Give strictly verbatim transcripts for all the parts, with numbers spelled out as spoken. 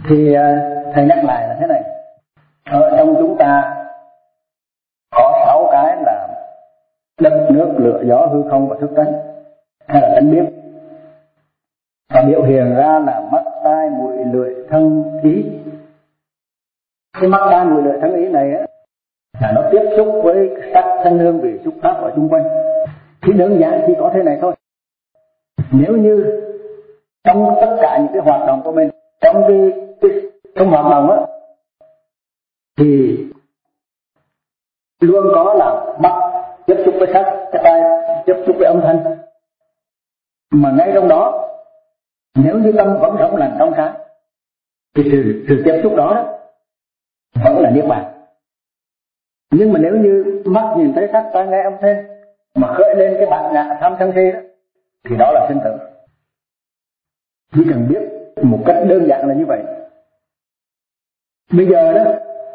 Thì thầy nhắc lại là thế này, ở trong chúng ta có sáu cái là đất, nước, lửa, gió, hư không và thức tánh, hay là tánh biết, và biểu hiện ra là mắt, tai, mũi, lưỡi, thân, ý. Cái mắt, tai, mũi, lưỡi, thân, ý này á là nó tiếp xúc với sắc, thanh, hương, vị, xúc, pháp ở xung quanh. Thì đơn giản chỉ có thế này thôi. Nếu như trong tất cả những cái hoạt động của mình, trong cái, cái trong hoạt động á, thì luôn có là mắt tiếp xúc với sắc, cái tai tiếp xúc với âm thanh, mà ngay trong đó nếu như tâm vẫn rộng lành trong sáng thì sự, sự tiếp xúc đó, đó vẫn là niết bàn. Nhưng mà nếu như mắt nhìn thấy sắc, tai nghe âm thanh mà khởi lên cái bản ngã tham sân si đó, thì đó là sinh tử. Chỉ cần biết một cách đơn giản là như vậy. Bây giờ đó,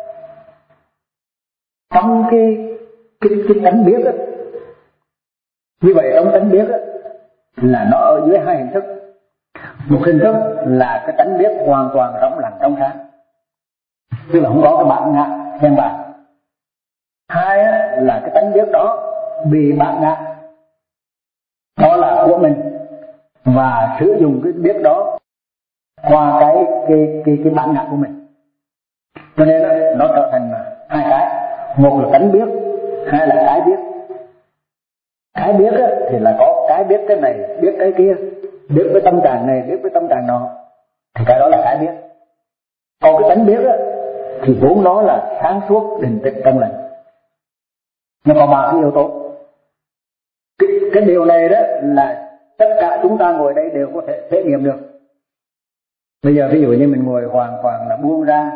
trong cái cái cái tánh biết đó, như vậy trong tánh biết đó, là nó ở dưới hai hình thức. Một hình thức là cái tánh biết hoàn toàn rộng lặng trong sáng, tức là không có cái bản ngã khen bàn. Hai là cái tánh biết đó bị bản ngã, đó là của mình, và sử dụng cái biết đó qua cái cái cái cái bản ngã của mình. Cho nên đó, nó trở thành hai cái, một là tánh biết, hai là cái biết. Cái biết á, thì là có cái biết cái này, biết cái kia, biết với tâm trạng này, biết với tâm trạng nọ, thì cái đó là cái biết. Còn cái tánh biết á, thì vốn nó là sáng suốt, định tĩnh, trong lành. Nó có ba cái yếu tố. Cái, cái điều này đó là tất cả chúng ta ngồi đây đều có thể thể nghiệm được. Bây giờ ví dụ như mình ngồi hoàn toàn là buông ra,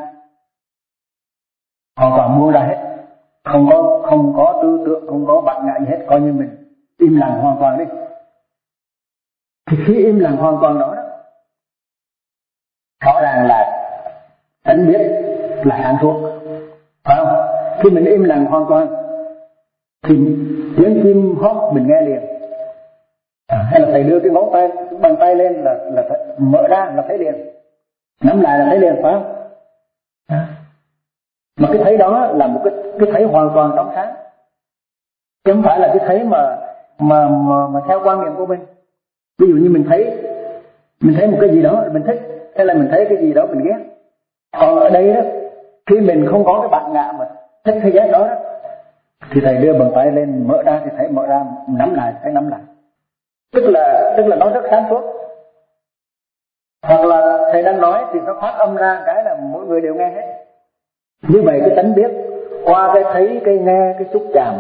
hoàn toàn buông ra hết, không có không có tư tưởng, không có bản ngã gì hết, coi như mình im lặng hoàn toàn đi. Thì khi im lặng hoàn toàn đó, đó rõ ràng là tánh biết là sáng suốt, phải không? Khi mình im lặng hoàn toàn thì tiếng chim hót mình nghe liền, à, hay là thầy đưa cái ngón tay, cái bàn tay lên là là mở ra là thấy liền, nắm lại là thấy liền, phải không? À. Mà cái thấy đó là một cái cái thấy hoàn toàn trong sáng, chứ không phải là cái thấy mà mà mà, mà theo quan niệm của mình. Ví dụ như mình thấy mình thấy một cái gì đó mình thích, hay là mình thấy cái gì đó mình ghét. Còn ở đây đó, khi mình không có cái bản ngã mà thích hay ghét đó, đó thì thầy đưa bàn tay lên mở ra thì thấy mở ra, nắm lại thấy nắm lại, tức là tức là nó rất sáng suốt. Hoặc là thầy đang nói thì nó phát âm ra cái là mỗi người đều nghe hết. Như vậy cái tánh biết qua cái thấy, cái nghe, cái xúc chạm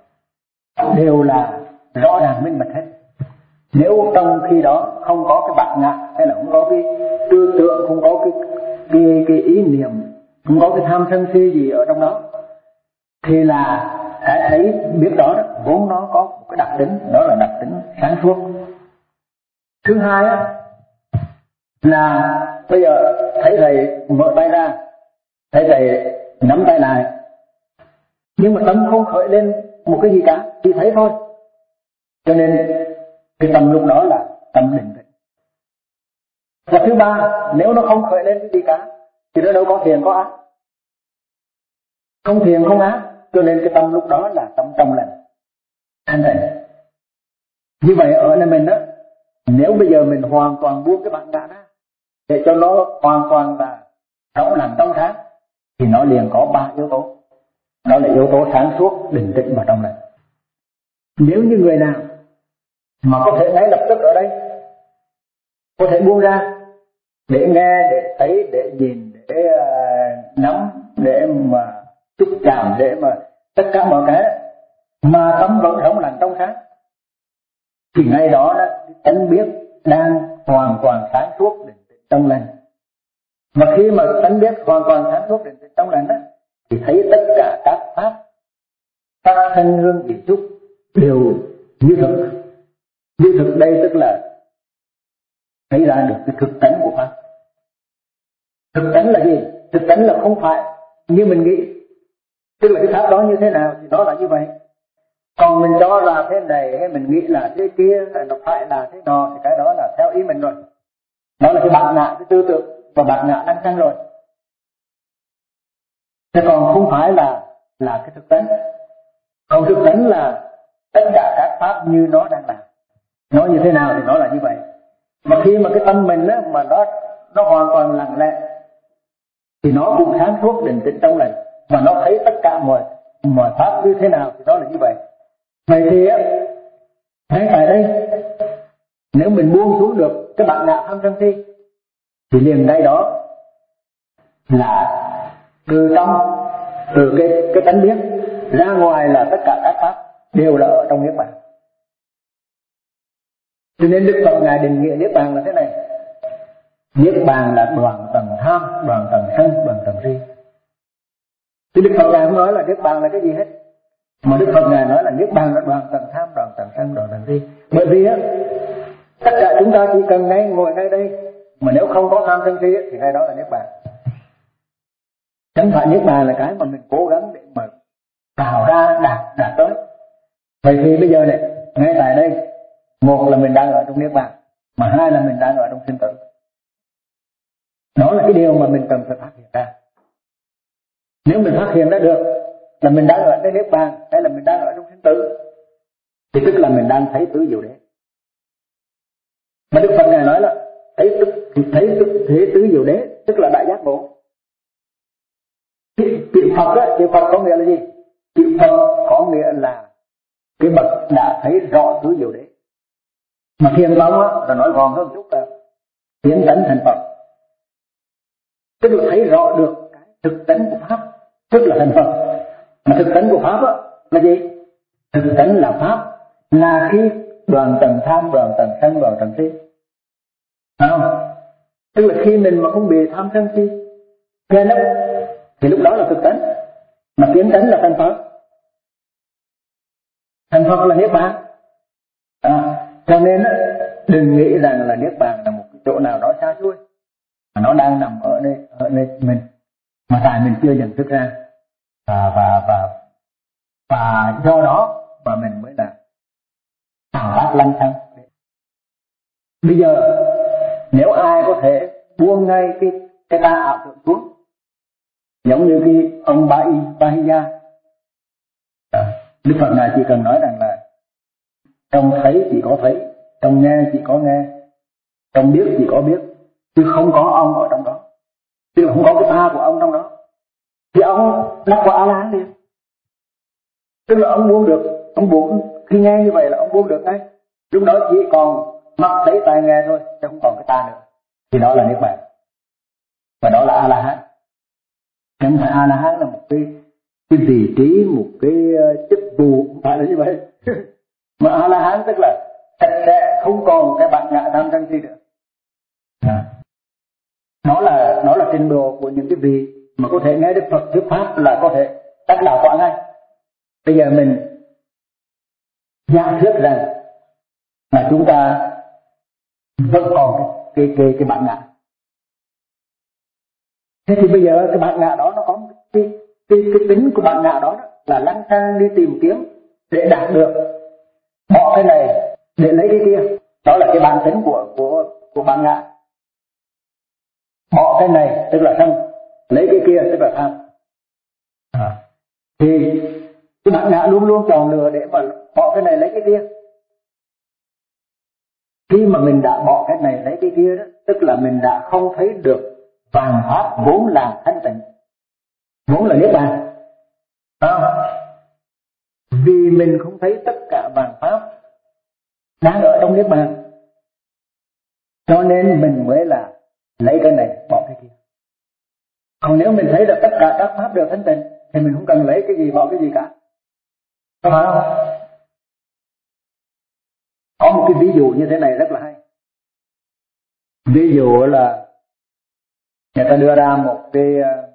đều là rõ ràng minh bạch hết. Nếu trong khi đó không có cái bản ngã, hay là không có cái tư tưởng, không có cái cái, cái ý niệm, không có cái tham sân si gì ở trong đó, thì là hãy thấy biết đó, đó vốn nó có một cái đặc tính, đó là đặc tính sáng suốt. Thứ hai á, là bây giờ thấy thầy mở tay ra, thấy thầy nắm tay lại, nhưng mà tâm không khởi lên một cái gì cả, chỉ thấy thôi. Cho nên cái tâm lúc đó là tâm định tĩnh. Và thứ ba, nếu nó không khởi lên cái gì cả thì nó đâu có thiền có ác, không thiền không ác, cho nên cái tâm lúc đó là tâm trong lành, thanh tịnh. Như vậy ở nơi mình đó, nếu bây giờ mình hoàn toàn buông cái bản ngã ra để cho nó hoàn toàn là rộng lặng trong sáng, thì nó liền có ba yếu tố. Đó là yếu tố sáng suốt, định tĩnh và trong lành. Nếu như người nào mà có thể ngay lập tức ở đây có thể buông ra để nghe, để thấy, để nhìn, để uh, nắm, để mà xúc chạm, để mà tất cả mọi cái, mà tâm vẫn rộng lặng trong sáng, thì ngay đó đó tánh biết đang hoàn toàn sáng suốt, định tĩnh, trong lành. Mà khi mà tánh biết hoàn toàn sáng suốt, định tĩnh, trong lành đó, thì thấy tất cả các pháp, các thanh hương vị xúc đều như thực. Như thực đây tức là thấy ra được cái thực tánh của pháp. Thực tánh là gì? Thực tánh là không phải như mình nghĩ, tức là cái pháp đó như thế nào thì đó là như vậy. Còn mình cho là thế này, hay mình nghĩ là thế kia, hay nó phải là thế nọ, thì cái đó là theo ý mình rồi. Đó là cái bản ngã, cái tư tưởng và bản ngã đang sanh rồi. Thế còn không phải là là cái thực tánh. Còn thực tánh là tất cả các pháp như nó đang làm. Nó như thế nào thì nó là như vậy. Mà khi mà cái tâm mình á, mà nó nó hoàn toàn lặng lẽ thì nó cũng sáng suốt định tĩnh trong lành, và nó thấy tất cả mọi mọi pháp như thế nào thì nó là như vậy. Vậy thì á, ngay tại đây nếu mình buông xuống được cái bản ngã tham sân si thì liền ngay đó là từ trong từ cái cái tánh biết ra ngoài là tất cả các pháp đều là ở trong niết bàn. Cho nên Đức Phật ngài định nghĩa niết bàn là thế này: niết bàn là đoạn tầng tham, đoạn tầng sân, đoạn tầng si. Thì Đức Phật ngài không nói là niết bàn là cái gì hết, mà Đức Phật ngài nói là niết bàn là đoạn tầng tham, đoạn tầng sân, đoạn tầng si. Bởi vì á, tất cả chúng ta chỉ cần ngay ngồi ngay đây, mà nếu không có tham sân si thì ngay đó là niết bàn. Chẳng phải niết bàn là cái mà mình cố gắng để mà tạo ra đạt đạt tới. Vậy thì bây giờ này, ngay tại đây, một là mình đang ở trong niết bàn, mà hai là mình đang ở trong sinh tử. Đó là cái điều mà mình cần phải phát hiện ra. Nếu mình phát hiện ra được là mình đang ở trong niết bàn hay là mình đang ở trong sinh tử thì tức là mình đang thấy tứ diệu đế. Mà Đức Phật ngài nói là thấy tức thấy tức thế tứ diệu đế, tức là đại giác ngộ. Chữ Phật á, chữ Phật có nghĩa là gì? Chữ Phật có nghĩa là cái bậc đã thấy rõ tứ diệu đế. Mà Thiền tông á là nói gọn hơn chút là tiến tánh thành Phật, tức là thấy rõ được cái thực tánh của pháp, tức là thành Phật. Mà thực tánh của pháp á là gì? Thực tánh là pháp, là khi đoạn tầng tham, đoạn tầng sân, đoạn tầng si. Phải không? Tức là khi mình mà không bị tham sân si che lấp thì lúc đó là thực tánh. Mà kiến tánh là thành Phật. Thành Phật là niết bàn. À, cho nên á, đừng nghĩ rằng là niết bàn là một cái chỗ nào đó xa xôi, mà nó đang nằm ở đây, ở đây mình, mà tại mình chưa nhận thức ra, và và và và do đó mà mình mới là tạo tác lăng xăng. Bây giờ nếu ai có thể buông ngay cái cái ta ảo tưởng xuống, giống như cái ông Ba Y Ba Hi Gia, à, Đức Phật ngài chỉ cần nói rằng là trong thấy chỉ có thấy, trong nghe chỉ có nghe, trong biết chỉ có biết, chứ không có ông ở trong đó, chứ không có cái ta của ông trong đó, thì ông đắc quả A La Hán liền. Tức là ông buông được, ông buông khi nghe như vậy là ông buông được ngay. Lúc đó chỉ còn mắt thấy tai nghe thôi, chứ không còn cái ta nữa, thì đó là niết bàn, và đó là A La Hán. Chẳng phải A La Hán là một cái cái vị trí, một cái chức vụ, không phải là như vậy. Mà A La Hán tức là sạch sẽ, không còn cái bản ngã tham sân si nữa. À. Nó là nó là trình độ của những cái vị mà có thể nghe Đức Phật thuyết pháp là có thể đắc đạo quả ngay. Bây giờ mình giả thuyết rằng là chúng ta vẫn còn cái cái cái, cái bản ngã. Thế thì bây giờ cái bản ngã đó nó có cái cái cái tính của bản ngã đó, đó là lăng xăng đi tìm kiếm để đạt được, bỏ cái này để lấy cái kia, đó là cái bản tính của của của bản ngã. Bỏ cái này tức là sân, lấy cái kia tức là tham. À. Thì cái bản ngã luôn luôn chọn lựa để mà bỏ cái này lấy cái kia. Khi mà mình đã bỏ cái này lấy cái kia đó, tức là mình đã không thấy được vạn pháp vốn là thanh tịnh, vốn là niết bàn. À. Vì mình không thấy tất cả vạn pháp đang ở trong niết bàn, cho nên mình mới là lấy cái này bỏ cái kia. Còn nếu mình thấy là tất cả các pháp đều thanh tịnh thì mình không cần lấy cái gì bỏ cái gì cả. Có phải không? Có một cái ví dụ như thế này rất là hay. Ví dụ là người ta đưa ra một cái,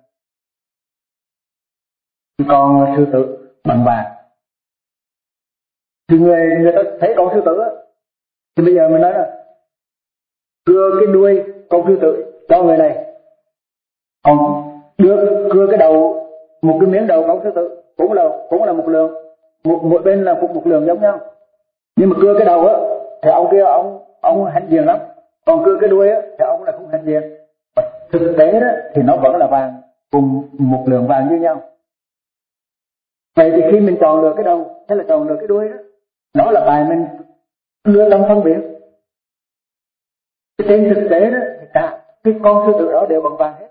cái con sư tử bằng vàng. Thì người, người ta thấy con sư tử á, thì bây giờ mình nói là cưa cái đuôi con sư tử cho người này, còn đưa cưa cái đầu, một cái miếng đầu con sư tử cũng là cũng là một lượng, một mỗi bên là một một lượng giống nhau. Nhưng mà cưa cái đầu á thì ông kia ông ông hãnh diện lắm, còn cưa cái đuôi á thì ông là không hãnh diện. thực tế đó thì nó vẫn là vàng, cùng một lượng vàng như nhau. Vậy thì khi mình chọn lựa cái đầu hay là chọn lựa cái đuôi đó, đó là bài mình đưa tâm phân biệt. Cái trên thực tế đó thì cả cái con sư tử đó đều bằng vàng hết.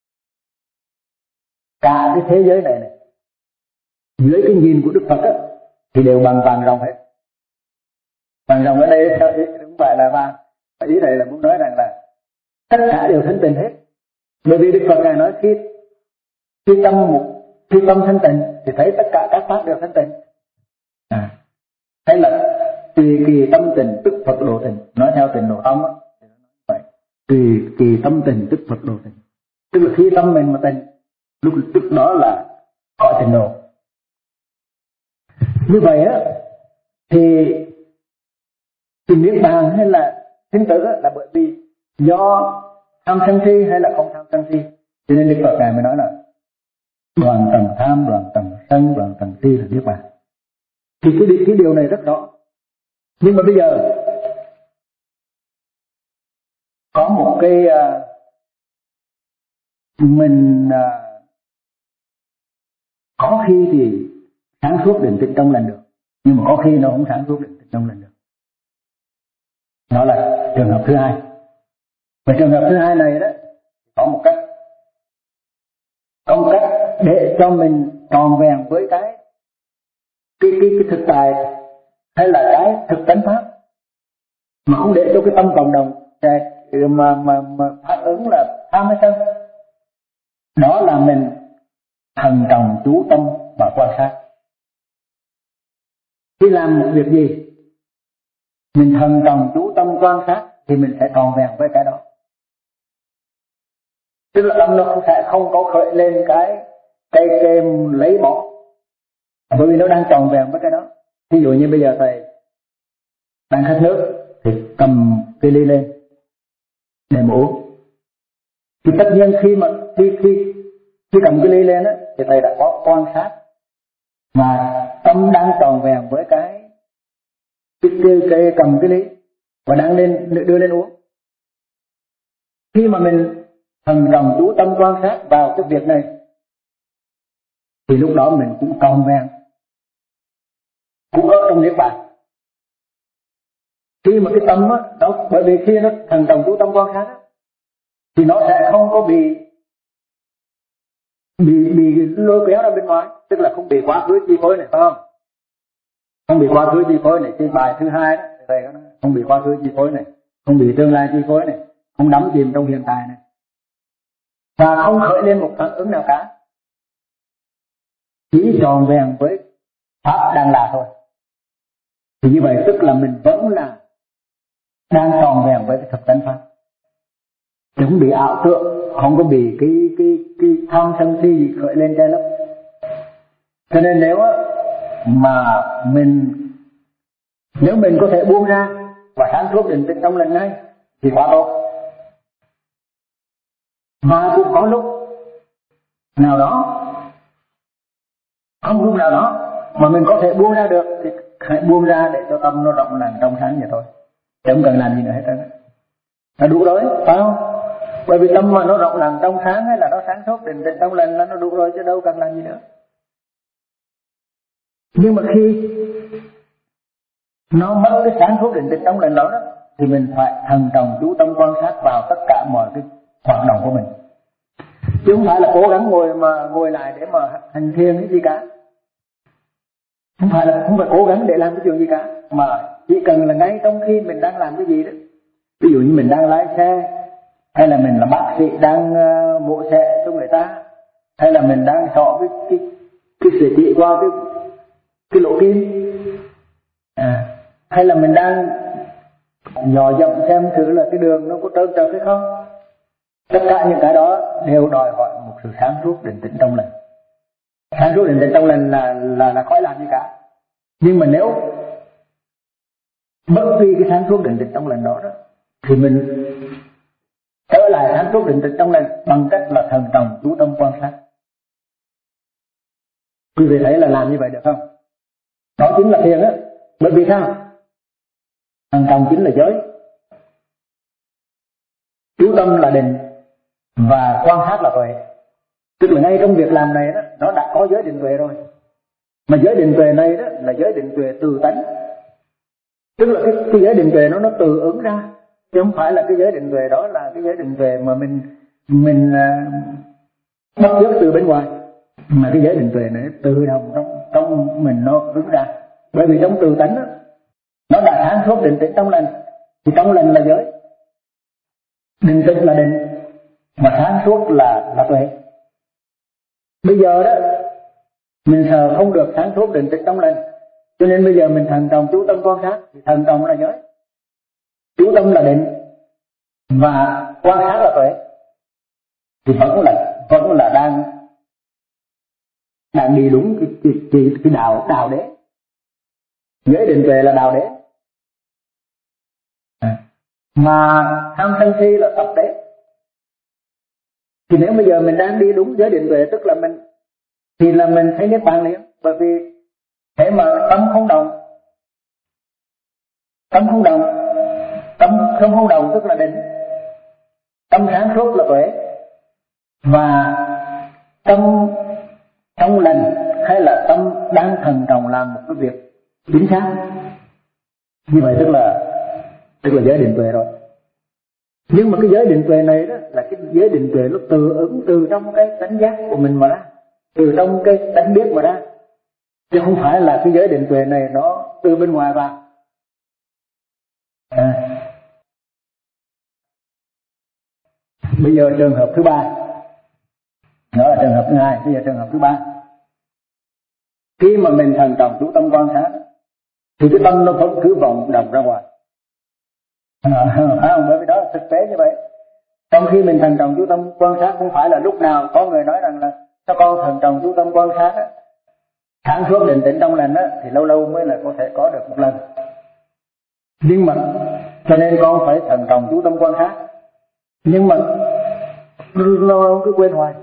Cả cái thế giới này này dưới cái nhìn của Đức Phật á thì đều bằng vàng ròng hết. Vàng ròng ở đây không phải là vàng, ý này là muốn nói rằng là tất cả đều thanh tịnh hết. Bởi vì Đức Phật ngài nói khi khi tâm một khi tâm thanh tịnh thì thấy tất cả các pháp đều thanh tịnh. À, hay là tùy kỳ tâm tình tức Phật độ tình, nói theo tình độ tâm á, tùy kỳ tâm tình tức Phật độ tình, tức là khi tâm mình mà tình, lúc tức đó là có tình độ. Như vậy á thì tình niết bàn hay là sinh tử là bởi vì do tham sân si hay là không tham sân si, cho nên Đức Phật ngài mới nói là đoàn tầng tham, đoàn tầng sân, đoàn tầng si là niết bàn. Thì cái, cái điều này rất rõ. Nhưng mà bây giờ có một cái uh, mình uh, có khi thì sáng suốt định tĩnh trong lành được, nhưng mà có khi nó không sáng suốt định tĩnh trong lành được. Đó là trường hợp thứ hai. Và trường hợp thứ hai này đó có một cách, có một cách để cho mình tròn vẹn với cái cái cái, cái thực tại hay là cái thực tánh pháp, mà không để cho cái tâm cộng đồng mà mà mà phản ứng là tham hay sân. Đó là mình thần trọng chú tâm và quan sát. Khi làm một việc gì mình thần trọng chú tâm quan sát thì mình sẽ tròn vẹn với cái đó. Tức là tâm nó sẽ không có khởi lên cái cây kem lấy bỏ, bởi vì nó đang tròn vẹn với cái đó. Ví dụ như bây giờ thầy đang khát nước thì cầm cái ly lên để mà uống. Thì tất nhiên khi mà khi khi khi cầm cái ly lên á thì thầy đã có quan sát mà tâm đang tròn vẹn với cái cái, cái, cái cầm cái ly và đang lên đưa lên uống. Khi mà mình thần trọng chú tâm quan sát vào cái việc này thì lúc đó mình cũng tròn vẹn, cũng ở trong niết bàn. Khi mà cái tâm á, đó, bởi vì khi nó thần trọng chú tâm quan sát á, thì nó sẽ không có bị bị bị lôi kéo ra bên ngoài, tức là không bị quá khứ chi phối này, phải không? Không bị quá khứ chi phối này. Trên bài thứ hai đó, thầy có nói không bị quá khứ chi phối này, không bị tương lai chi phối này, không đắm chìm trong hiện tại này, và không khởi lên một phản ứng nào cả, chỉ tròn vẹn với pháp đang là thôi. Thì như vậy tức là mình vẫn là đang tròn vẹn với cái thực tánh pháp, không bị ảo tưởng, không có bị cái cái cái tham sân si gì khởi lên che lấp. Cho nên nếu mà mình nếu mình có thể buông ra và sáng suốt định tĩnh trong lành ngay thì quá tốt. Mà cũng có lúc nào đó, không lúc nào đó mà mình có thể buông ra được thì hãy buông ra để cho tâm nó rộng lặng trong sáng vậy thôi, chứ không cần làm gì nữa hết trơn. Là đủ rồi, phải không? Bởi vì tâm mà nó rộng lặng trong sáng hay là nó sáng suốt định tĩnh trong lành là nó đủ rồi, chứ đâu cần làm gì nữa. Nhưng mà khi nó mất cái sáng suốt định tĩnh trong lành đó, đó thì mình phải thần trọng chú tâm quan sát vào tất cả mọi cái hoạt động của mình, chứ không phải là cố gắng ngồi mà ngồi lại để mà hành thiền cái gì cả. Không phải là không phải cố gắng để làm cái chuyện gì cả, mà chỉ cần là ngay trong khi mình đang làm cái gì đó, ví dụ như mình đang lái xe, hay là mình là bác sĩ đang uh, mổ xe cho người ta, hay là mình đang sọ cái cái cái sợi chỉ qua cái cái lỗ kim, à, hay là mình đang dò dẫm xem thử là cái đường nó có trơn trượt hay không. Tất cả những cái đó đều đòi hỏi một sự sáng suốt định tĩnh trong lành. Sáng suốt định tĩnh trong lành là là là khỏi làm gì cả. Nhưng mà nếu bất vi cái sáng suốt định tĩnh trong lành đó, đó thì mình trở lại sáng suốt định tĩnh trong lành bằng cách là thần trọng chú tâm quan sát. Quý vị thấy là làm như vậy được không? Đó chính là thiền á. Bởi vì sao? Thần trọng chính là giới, chú tâm là định, và quan sát là tuệ. Tức là ngay trong việc làm này đó, nó đã có giới định tuệ rồi. Mà giới định tuệ này đó là giới định tuệ từ tánh. Tức là cái, cái giới định tuệ nó nó từ ứng ra, chứ không phải là cái giới định tuệ đó là cái giới định tuệ mà mình mình uh, bắt chước từ bên ngoài, mà cái giới định tuệ này tự động trong trong mình nó ứng ra. Bởi vì trong từ tánh đó, nó đã sáng suốt định tĩnh trong lành, thì trong lành là giới, định tĩnh là định, mà sáng suốt là là tuệ. Bây giờ đó mình sợ không được sáng suốt định tĩnh trong lành, cho nên bây giờ mình thần trọng chú tâm quan sát, thì thần trọng là giới, chú tâm là định, và quan sát là tuệ, thì vẫn là vẫn là đang đang đi đúng cái cái, cái, cái đạo đạo đế. Giới định tuệ là đạo đế, à. Mà tham sân si là tập đế. Thì nếu bây giờ mình đang đi đúng giới định tuệ, tức là mình thì là mình thấy niết bàn liền. Bởi vì thế mà tâm không động, tâm không động, tâm không không động tức là định, tâm sáng suốt là tuệ, và tâm trong lành hay là tâm đang thần trọng làm một cái việc chính xác. Như vậy tức là tức là giới định tuệ rồi. Nhưng mà cái giới định tuệ này đó là cái giới định tuệ nó tự ứng từ trong cái tánh giác của mình mà ra, từ trong cái tánh biết mà ra, chứ không phải là cái giới định tuệ này nó từ bên ngoài vào. À. Bây giờ trường hợp thứ ba, đó là trường hợp thứ hai. Bây giờ trường hợp thứ ba, khi mà mình thần trọng chú tâm quan sát thì cái tâm nó vẫn cứ vọng động ra ngoài, à, không? Bởi vì đó là thực tế như vậy. Trong khi mình thần trọng chú tâm quan sát, không phải là lúc nào có người nói rằng là sao con thần trọng chú tâm quan sát á, sáng suốt định tĩnh trong lành á, thì lâu lâu mới là có thể có được một lần. Nhưng mà cho nên con phải thần trọng chú tâm quan sát, nhưng mà nó cứ quên hoài,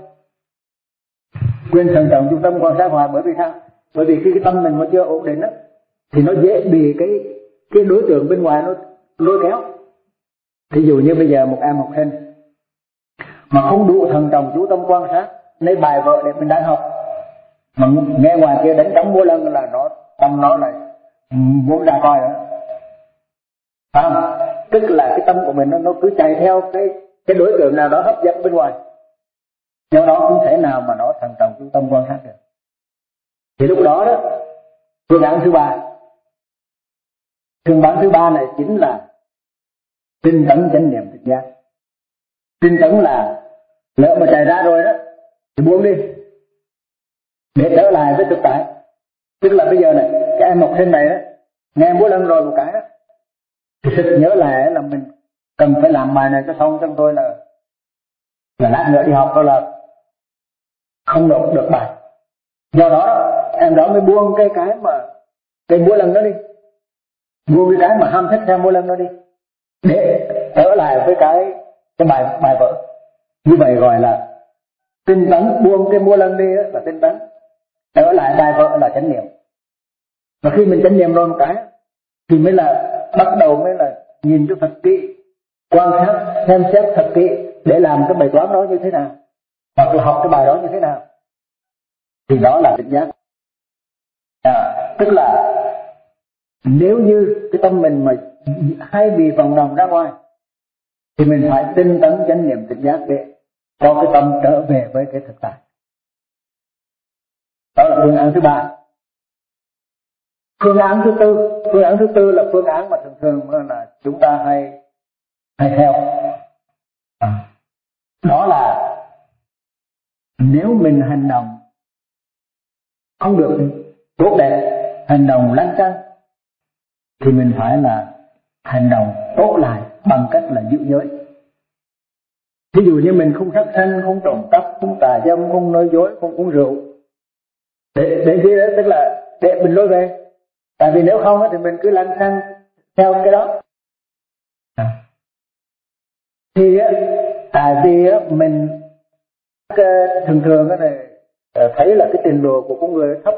quên thần trọng chú tâm quan sát hoài. Bởi vì sao? Bởi vì khi cái tâm mình mà chưa ổn định á, thì nó dễ bị cái cái đối tượng bên ngoài nó lôi kéo. Ví dụ như bây giờ một em học sinh mà không đủ thần trọng chú tâm quan sát, lấy bài vở để mình đang học mà nghe ngoài kia đánh trống múa lân là nó tâm nó lại muốn ra coi nữa, phải không? Tức là cái tâm của mình nó, nó cứ chạy theo cái cái đối tượng nào đó hấp dẫn bên ngoài, do đó không thể nào mà nó thần trọng chú tâm quan sát được. Thì lúc đó đó, phương án thứ ba, phương án thứ ba này chính là tinh tấn chánh niệm tỉnh giác. Tinh tấn là lỡ mà chạy ra rồi đó thì buông đi để trở lại với thực tại. Tức là bây giờ này, cái em học sinh này đó nghe múa lân rồi một cái đó, thì thực nhớ lại là mình cần phải làm bài này cho xong, trong tôi là là lát nữa đi học thôi là không nộp được bài. Do đó, đó em đó mới buông cái cái mà cái múa lân đó đi, buông cái cái mà ham thích theo múa lân đó đi, để trở lại với cái cái bài bài vở. Như vậy gọi là tinh tấn. Buông cái múa lân đi là tinh tấn, trở lại bài vở là chánh niệm. Và khi mình chánh niệm rồi một cái thì mới là bắt đầu mới là nhìn cho thật kỹ, quan sát xem xét thật kỹ để làm cái bài toán đó như thế nào, hoặc là học cái bài đó như thế nào, thì đó là tỉnh giác. À, tức là nếu như cái tâm mình mà hay bị vòng đồng ra ngoài thì mình phải tinh tấn chánh niệm tỉnh giác để cho cái tâm trở về với cái thực tại. Đó là phương án thứ ba. Phương án thứ tư, phương án thứ tư là phương án mà thường thường là chúng ta hay hay theo. À, đó là nếu mình hành động không được tốt đẹp, hành động lăng xăng, thì mình phải là hành động tốt lại bằng cách là giữ giới. Ví dụ như mình không sát sanh, không trộm cắp, không tà dâm, không nói dối, không uống rượu, để để gì đó, tức là để mình lôi về. Tại vì nếu không thì mình cứ lăng xăng theo cái đó. À. Thì tại vì mình thường thường này thấy là cái trình độ của con người thấp,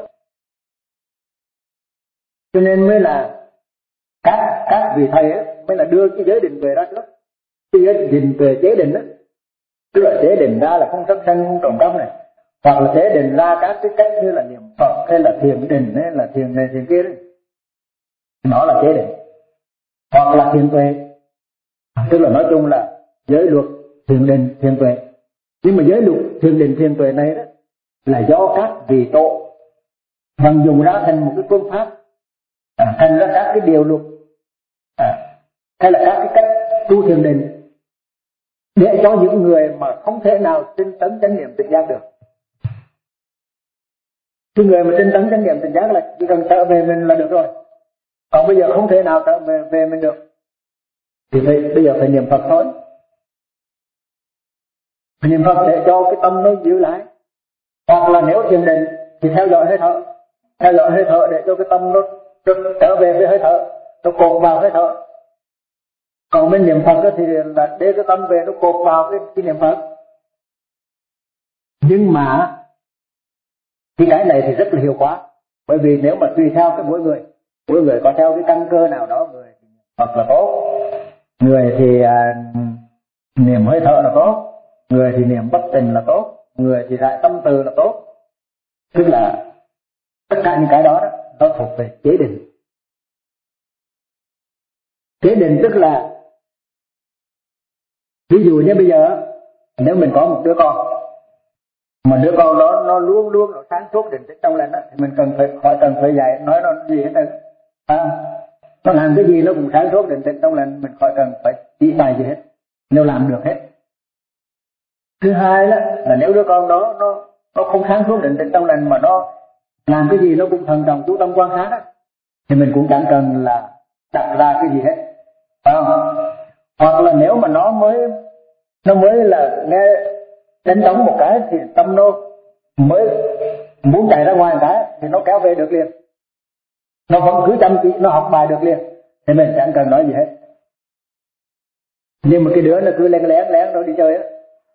cho nên mới là các các vị thầy ấy, mới là đưa cái giới định tuệ ra trước. Cái giới định tuệ chế định đó Tức là chế định ra là không sát sanh, không trộm cắp này, hoặc là chế định ra các cái cách như là niệm Phật hay là thiền định hay là thiền này thiền kia đấy, nó là chế định. Hoặc là thiền tuệ, tức là nói chung là giới luật thiền định thiền tuệ. Nhưng mà giới luật thiền định thiền tuệ này đó là do các vị tổ vận dụng ra thành một cái phương pháp, à, thành ra các cái điều luật, à, hay là các cái cách tu thiền định để cho những người mà không thể nào tinh tấn chánh niệm tỉnh giác được. Cái người mà tinh tấn chánh niệm tỉnh giác là chỉ cần trở về mình là được rồi. Còn bây giờ không thể nào trở về, về mình được thì bây, bây giờ phải niệm Phật thôi. Phải niệm Phật để cho cái tâm nó giữ lại. Hoặc là nếu thiền định thì theo dõi hơi thở, theo dõi hơi thở để cho cái tâm nó trở về với hơi thở, nó cột vào hơi thở. Còn bên niệm Phật thì là để cái tâm về nó cột vào cái, cái niệm Phật. Nhưng mà cái cái này thì rất là hiệu quả, bởi vì nếu mà tùy theo cái mỗi người, mỗi người có theo cái căn cơ nào đó, người thì niệm Phật là tốt, người thì à, niệm hơi thở là tốt, người thì niệm bất tình là tốt, người thì đại tâm từ là tốt. Tức là tất cả những cái đó, đó nó thuộc về chế định. Chế định tức là ví dụ như bây giờ nếu mình có một đứa con mà đứa con đó nó luôn luôn nó sáng suốt định tĩnh trong lành đó, thì mình cần phải khỏi cần phải dạy nói nó gì hết trơn, à, nó làm cái gì nó cũng sáng suốt định tĩnh trong lành, mình khỏi cần phải chỉ bài gì hết, nếu làm được hết. Thứ hai đó là nếu đứa con đó nó nó không sáng suốt định tĩnh trong lành mà nó làm cái gì nó cũng thần trọng chú tâm quan sát đó, thì mình cũng chẳng cần là đặt ra cái gì hết, phải không? Hoặc là nếu mà nó mới nó mới là nghe đánh trống một cái thì tâm nó mới muốn chạy ra ngoài một cái thì nó kéo về được liền, nó vẫn cứ chăm chỉ nó học bài được liền, thì mình chẳng cần nói gì hết. Nhưng mà cái đứa nó cứ lén lén lén nó đi chơi á,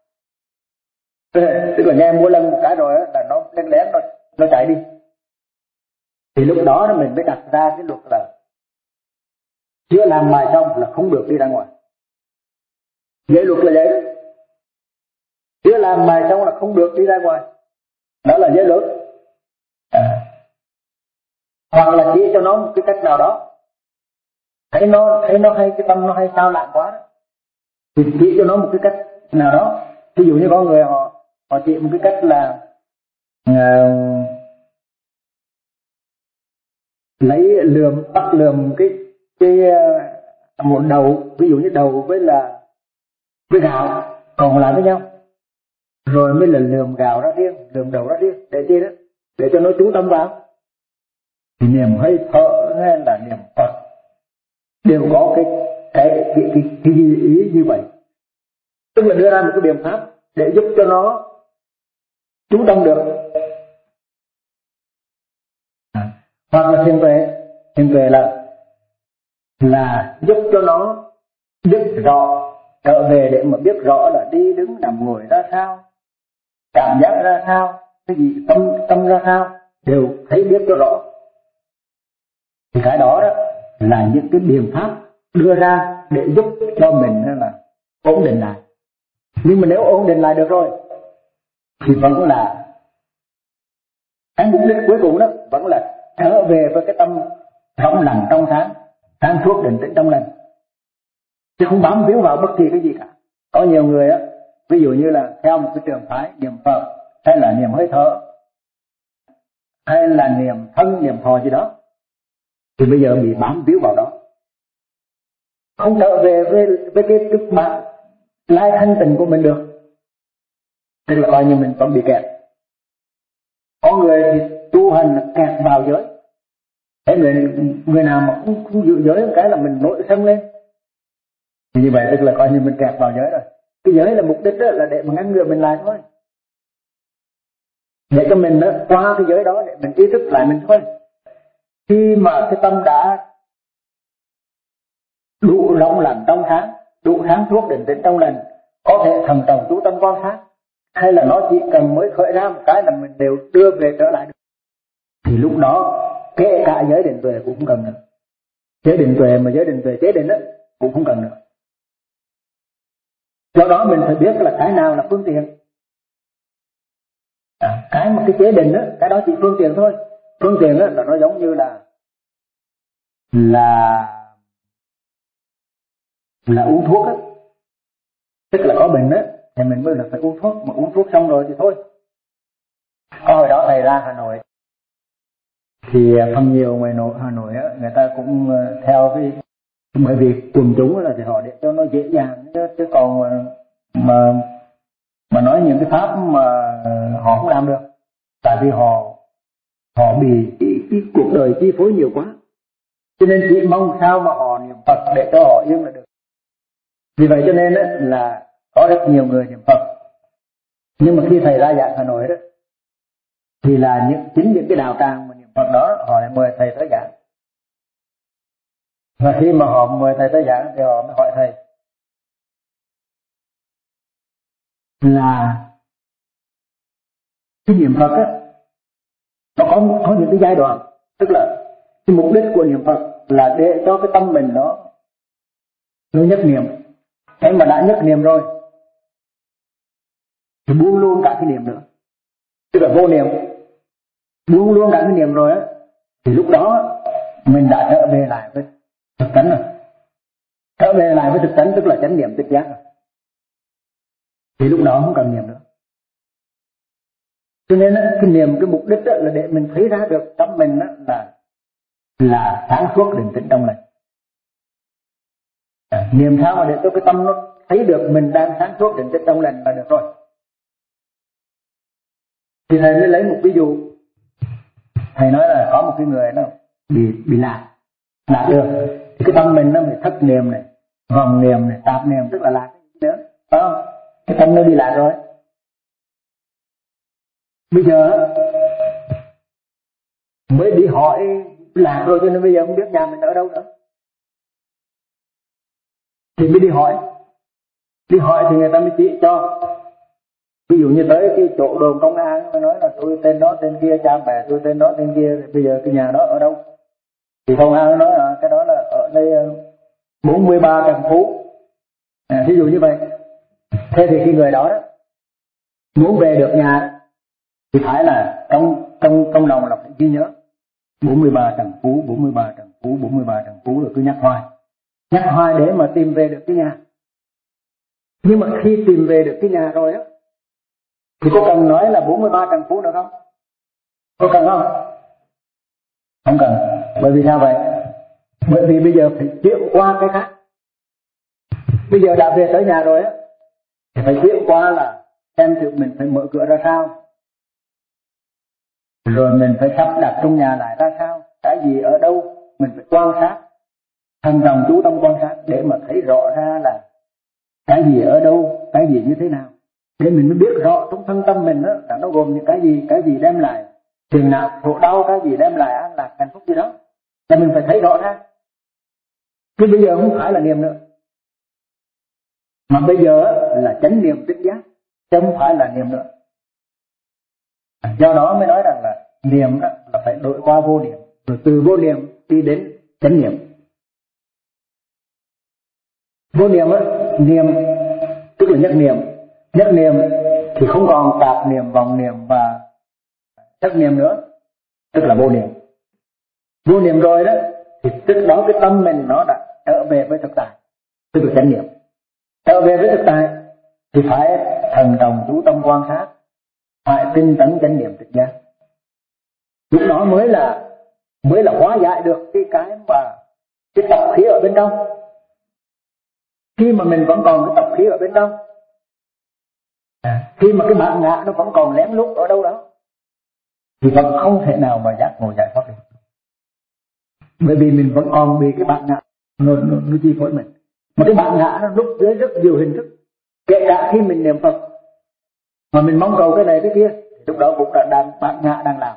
tức là nghe mua lần một cái rồi á là nó lén lén nó nó chạy đi, thì lúc đó nó mình mới đặt ra cái luật là chưa làm bài xong là không được đi ra ngoài. Giới luật là vậy đó, chưa làm bài xong là không được đi ra ngoài, đó là giới luật. À. Hoặc là chỉ cho nó một cái cách nào đó, thấy nó thấy nó hay cái tâm nó hay sao lãng quá đó, thì chỉ cho nó một cái cách nào đó. Ví dụ như có người họ họ chỉ một cái cách là uh, lấy lườm bắt lườm cái cái uh, một đầu, ví dụ như đầu với là với gạo còn lại với nhau, rồi mới là lườm gạo ra riêng, lườm đầu ra riêng, để chi đó, để cho nó chú tâm vào. Thì niệm hơi thở hay là niệm Phật đều có cái cái cái, cái, cái, cái ý như vậy, tức là đưa ra một cái biện pháp để giúp cho nó chú tâm được. À, hoặc là thiền tuệ, thiền tuệ là là giúp cho nó biết rõ, trở về để mà biết rõ là đi đứng nằm ngồi ra sao, cảm giác ra sao, cái gì tâm tâm ra sao, đều thấy biết cho rõ. Thì cái đó đó là những cái biện pháp đưa ra để giúp cho mình là ổn định lại. Nhưng mà nếu ổn định lại được rồi thì vẫn là cái mục đích cuối cùng đó vẫn là trở về với cái tâm rộng lặng trong sáng, sáng suốt định tĩnh trong lành, chứ không bám víu vào bất kỳ cái gì cả. Có nhiều người á, ví dụ như là theo một cái trường phái niệm Phật hay là niệm hơi thở hay là niệm thân niệm thọ gì đó, thì bây giờ bị bám víu vào đó, không trở về với với cái cái bản lai thanh tịnh của mình được, tức là coi như mình vẫn bị kẹt. Có người thì tu hành kẹt vào giới, thế người người nào mà không, không giữ giới một cái là mình nổi sân lên, thì như vậy tức là coi như mình kẹt vào giới rồi. Cái giới là mục đích đó là để mà ngăn ngừa mình lại thôi, để cho mình đó, qua cái giới đó để mình ý thức lại mình thôi. Khi mà cái tâm đã đủ rộng lặng trong sáng, đủ sáng suốt định tĩnh trong lành, có thể thần trọng chú tâm quan sát, hay là nó chỉ cần mới khởi ra một cái là mình đều đưa về trở lại được, thì lúc đó kể cả giới định tuệ cũng không cần nữa. Giới định tuệ mà giới định tuệ chế định đó cũng không cần nữa. Do đó mình phải biết là cái nào là phương tiện. À, cái mà cái chế định đó, cái đó chỉ phương tiện thôi. Phương tiện đó là nó giống như là là là uống thuốc á, tức là có bệnh á thì mình mới là phải uống thuốc, mà uống thuốc xong rồi thì thôi. Có hồi đó thầy ra Hà Nội thì phần nhiều người nội Hà Nội á, người ta cũng theo cái, bởi vì quần chúng là thì họ để cho nó dễ dàng chứ, chứ còn mà, mà mà nói những cái pháp mà họ không làm được, tại vì họ họ bị cái, cái cuộc đời chi phối nhiều quá, cho nên chỉ mong sao mà họ niệm Phật để cho họ yên là được. Vì vậy cho nên á, là có rất nhiều người niệm Phật, nhưng mà khi thầy ra giảng Hà Nội đó thì là những chính những cái đạo tràng mà niệm Phật đó họ lại mời thầy tới giảng. Và khi mà họ mời thầy tới giảng thì họ mới hỏi thầy là cái niệm Phật á, nó có, có những cái giai đoạn, tức là cái mục đích của niệm Phật là để cho cái tâm mình nó nó nhất niệm. Thế mà đã nhất niệm rồi thì buông luôn cả cái niệm nữa, tức là vô niệm, buông luôn cả cái niệm rồi á, thì lúc đó mình đã trở về lại với thực tánh rồi. Trở về lại với thực tánh tức là chánh niệm tịch giác rồi, thì lúc đó không cần niệm nữa. Cho nên cái niệm, cái mục đích là để mình thấy ra được tâm mình là là sáng suốt định tĩnh trong lành. À, niệm sao mà để cho cái tâm nó thấy được mình đang sáng suốt định tĩnh trong lành là được rồi. Thì thầy mới lấy một ví dụ. Thầy nói là có một cái người nó bị bị lạc, lạc được, thì cái tâm mình nó bị thất niệm này, vòng niệm này, tạp niệm, tức là lạc nữa, phải không? Cái tâm nó bị lạc rồi. Bây giờ mới đi hỏi lạc rồi, cho nên bây giờ không biết nhà mình ở đâu nữa. Thì mới đi hỏi, đi hỏi thì người ta mới chỉ cho. Ví dụ như tới cái chỗ đồn công an mới nói là tôi tên đó tên kia, cha mẹ tôi tên đó tên kia, bây giờ cái nhà đó ở đâu? Thì công an nói là cái đó là ở đây bốn mươi ba Trần Phú. À, ví dụ như vậy. Thế thì cái người đó đó muốn về được nhà thì phải là trong trong trong lòng là phải ghi nhớ bốn mươi ba Trần Phú, bốn mươi ba Trần Phú, bốn mươi ba Trần Phú, rồi cứ nhắc hoài, nhắc hoài để mà tìm về được cái nhà. Nhưng mà khi tìm về được cái nhà rồi á, thì có cần nói là bốn mươi ba Trần Phú nữa không? Có cần không? Không cần. Bởi vì sao vậy? Bởi vì bây giờ phải chuyển qua cái khác. Bây giờ đã về tới nhà rồi á, thì phải chuyển qua là xem thử mình phải mở cửa ra sao, rồi mình phải sắp đặt trong nhà lại ra sao, cái gì ở đâu, mình phải quan sát, thận trọng chú tâm quan sát để mà thấy rõ ra là cái gì ở đâu, cái gì như thế nào, để mình mới biết rõ trong thân tâm mình đó là nó gồm những cái gì, cái gì đem lại phiền não khổ đau, cái gì đem lại an lạc hạnh phúc gì đó, là mình phải thấy rõ ra. Chứ bây giờ không phải là niệm nữa, mà bây giờ là chánh niệm tỉnh giác, chứ không phải là niệm nữa. Do đó mới nói rằng là niệm đó là phải đổi qua vô niệm, rồi từ vô niệm đi đến chánh niệm. Vô niệm á, niệm tức là nhất niệm, nhất niệm thì không còn tạp niệm, vọng niệm và thất niệm nữa, tức là vô niệm. Vô niệm rồi đó thì tức đó cái tâm mình nó đã trở về với thực tại, tức là chánh niệm. Trở về với thực tại thì phải thần trọng chú tâm quan sát, phải tinh tấn chánh niệm tỉnh giác. Lúc đó mới là mới là hóa giải được cái cái mà cái tập khí ở bên trong. Khi mà mình vẫn còn cái tập khí ở bên trong, à, khi mà cái bản ngã nó vẫn còn lén lút ở đâu đó, thì vẫn không thể nào mà giác ngộ giải thoát được. Bởi vì mình vẫn còn bị cái bản ngã nó, nó, nó chi phối mình. Mà cái bản ngã nó lúc dưới rất nhiều hình thức. Kể cả khi mình niệm Phật mà mình mong cầu cái này cái kia, lúc đó cũng đã đang bản ngã đang làm.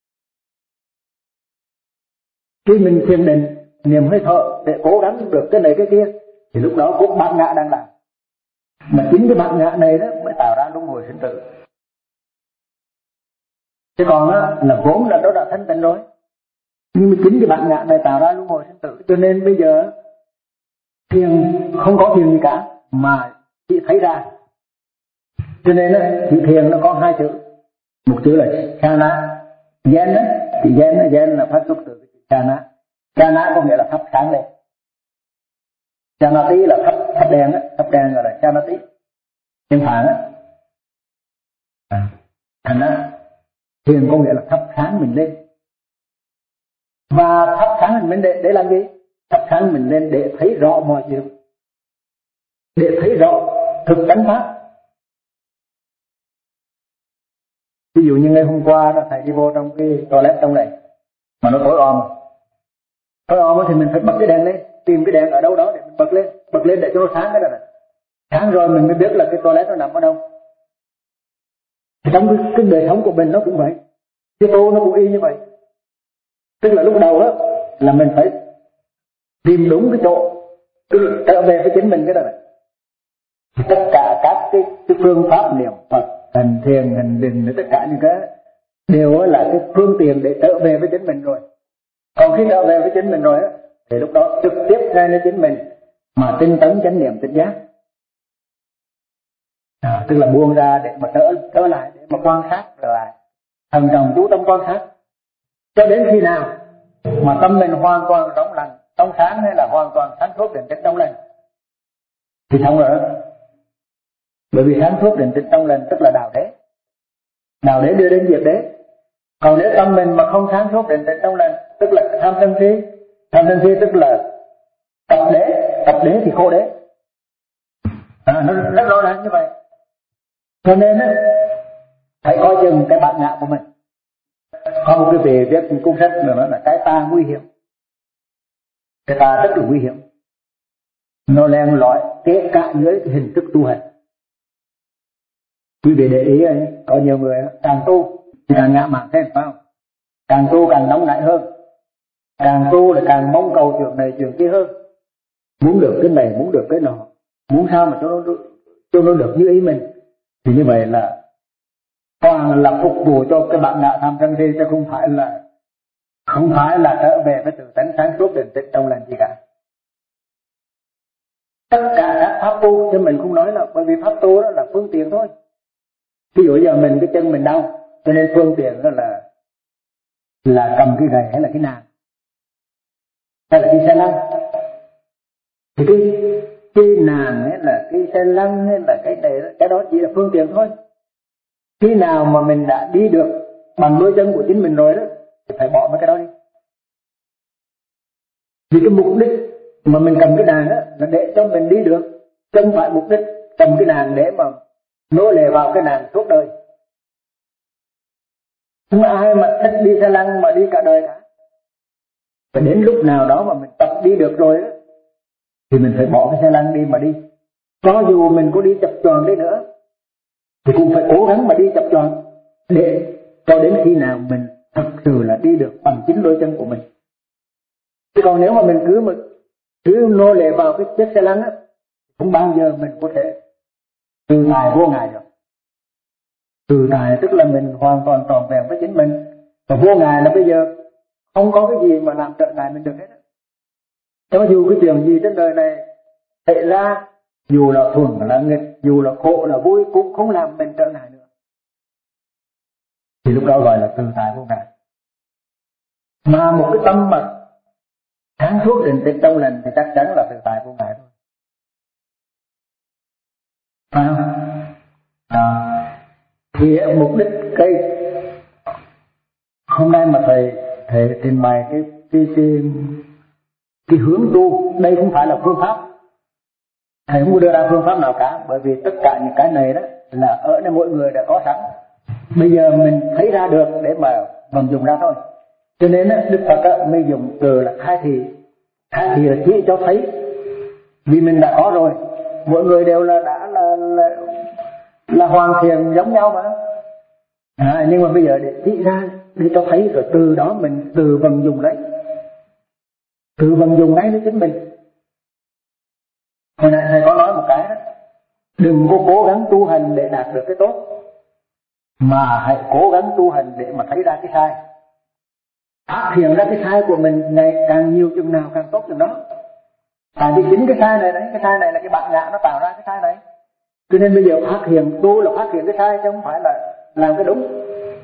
Khi mình thiền định niệm hơi thở để cố gắng được cái này cái kia, thì lúc đó cũng bản ngã đang làm. Mà chính cái bản ngã này đó mới tạo ra luân hồi sinh tử. Chứ còn á, là vốn là nó đã thanh tịnh rồi, nhưng mà chính cái bản ngã này tạo ra luân hồi sinh tử. Cho nên bây giờ thiền không có thiền gì cả, mà chỉ thấy ra. Cho nên chữ thiền nó có hai chữ, một chữ là chana, gen đó, thì gen gen là phát xuất từ chữ chana. Chana có nghĩa là thắp sáng lên. Chana tí là thắp thắp đèn á, thắp đèn gọi là chana tí. Tiếng Phạn á. À, thành ra thiền có nghĩa là thắp sáng mình lên. Và thắp sáng mình để để làm gì? Thắp sáng mình lên để thấy rõ mọi việc, để thấy rõ thực tánh pháp. Ví dụ như ngày hôm qua đó, thầy đi vô trong cái toilet trong này mà nó tối om, tối om thì mình phải bật cái đèn lên, tìm cái đèn ở đâu đó để mình bật lên, bật lên để cho nó sáng cái đó này. Sáng rồi mình mới biết là cái toilet nó nằm ở đâu. Thì trong cái, cái đời sống của mình nó cũng vậy, cái tô nó cũng y như vậy. Tức là lúc đầu đó là mình phải tìm đúng cái chỗ, cứ trở về với chính mình cái đó này. Thì tất cả các cái, cái phương pháp niệm Phật, hành thiền, hành định, tất cả những cái đều là cái phương tiện để trở về với chính mình rồi. Còn khi trở về với chính mình rồi á, thì lúc đó trực tiếp ngay đến chính mình mà tinh tấn chánh niệm tỉnh giác. À, tức là buông ra để mà trở trở lại, để mà quan sát trở lại, thần trọng chú tâm quan sát cho đến khi nào mà tâm mình hoàn toàn rỗng lành, trong sáng, hay là hoàn toàn sáng suốt định tĩnh trong lành thì xong rồi đó. Bởi vì sáng suốt định tĩnh trong lành tức là đạo đế, đạo đế đưa đến diệt đế. Còn nếu tâm mình mà không sáng suốt định tĩnh trong lành tức là tham sân si, tham sân si tức là tập đế, tập đế thì khô đế. À, nó rất rõ ràng như vậy. Cho nên á, phải coi chừng cái bản ngã của mình. Có một cái vị viết cuốn sách nữa nói là cái ta nguy hiểm. Cái ta rất là nguy hiểm. Nó len lỏi kể cả dưới cái hình thức tu hành. Quý vị để ý ấy, có nhiều người càng tu thì càng ngã mạn thêm, phải không? Càng tu càng nóng nảy hơn, càng tu là càng mong cầu chuyện này chuyện kia hơn, muốn được cái này muốn được cái nọ, muốn sao mà cho nó cho nó được như ý mình. Thì như vậy là toàn là phục vụ cho cái bản ngã tham sân si, chứ không phải là không phải là trở về với tự tánh sáng suốt định tĩnh trong lành gì cả. Tất cả các pháp tu chứ mình không nói là, bởi vì pháp tu đó là phương tiện thôi. Ví dụ giờ mình cái chân mình đau, cho nên phương tiện đó là là cầm cái gậy hay là cái nạng hay là cái xe lăn. Thì cái cái nạng hay là cái xe lăn hay là cái này, cái đó chỉ là phương tiện thôi. Khi nào mà mình đã đi được bằng đôi chân của chính mình rồi đó thì phải bỏ mấy cái đó đi. Vì cái mục đích mà mình cầm cái đàn đó là để cho mình đi được, chứ không phải mục đích cầm cái đàn để mà nô lệ vào cái đàn suốt đời. Không ai mà thích đi xe lăn mà đi cả đời cả. Và đến lúc nào đó mà mình tập đi được rồi đó thì mình phải bỏ cái xe lăn đi mà đi. Có dù mình có đi chập choạng đi nữa thì cũng phải cố gắng mà đi chập choạng để cho đến khi nào mình thật sự là đi được bằng chính đôi chân của mình. Chứ còn nếu mà mình cứ mà cứ nô lệ vào cái chiếc xe lăn á, không bao giờ mình có thể từ tài vô ngại được. Từ tài tức là mình hoàn toàn trọn vẹn với chính mình, và vô ngại là bây giờ không có cái gì mà làm trở ngại mình được hết. Cho dù cái chuyện gì trên đời này xảy ra, dù là thuận là nghịch, dù là khổ là vui, cũng không làm mình trở ngại nữa. Thì lúc đó gọi là từ tài vô ngại. Mà một cái tâm mà sáng suốt định tĩnh trong lành thì chắc chắn là từ tài vô ngại thôi. Phải không? À, thì mục đích cái hôm nay mà thầy thầy trình bày cái cái cái cái hướng tu, đây không phải là phương pháp. Thầy không đưa ra phương pháp nào cả, bởi vì tất cả những cái này đó là ở đây mỗi người đã có sẵn. Bây giờ mình thấy ra được để mà vận dụng ra thôi. Cho nên Đức Phật mới dùng từ là khai thị. Khai thị là chỉ cho thấy, vì mình đã có rồi, mỗi người đều là đã là là, là hoàn thiện giống nhau mà. À, nhưng mà bây giờ để chỉ ra để cho thấy, rồi từ đó mình từ vận dụng đấy, từ vận dụng ngay với chính mình. Hồi nãy thầy có nói một cái đó, đừng có cố gắng tu hành để đạt được cái tốt, mà hãy cố gắng tu hành để mà thấy ra cái sai. Phát hiện ra cái sai của mình ngày càng nhiều chừng nào càng tốt chừng đó. Tại vì chính cái sai này đấy, cái sai này là cái bản ngã nó tạo ra cái sai này. Cho nên bây giờ phát hiện, tu là phát hiện cái sai chứ không phải là làm cái đúng.